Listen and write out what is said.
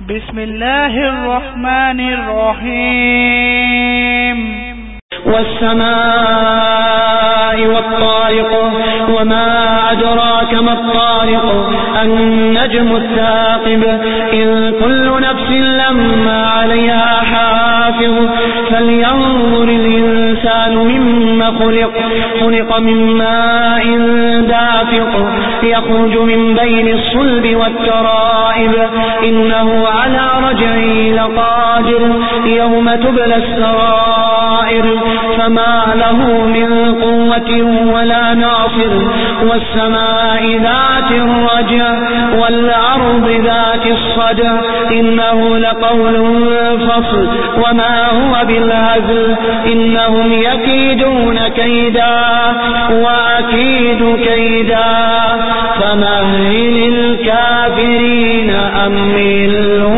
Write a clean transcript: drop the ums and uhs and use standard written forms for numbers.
بسم الله الرحمن الرحيم والسماء والطارق وما أدراك ما الطارق النجم الثاقب إن كل نفس لما عليها حافظ فلينظر الإنسان مما خلق من ماء دافق يخرج من بين الصلب والترائب إنه على رجعه لقادر يوم تبلى السرائر فما له من قوة ولا ناصر والسماء ذات الرجع والأرض ذات الصدع إنه لقول فصل وما هو بالهزل إنهم يكيدون كيدا وأكيد كيدا فمهل الكافرين أمهلهم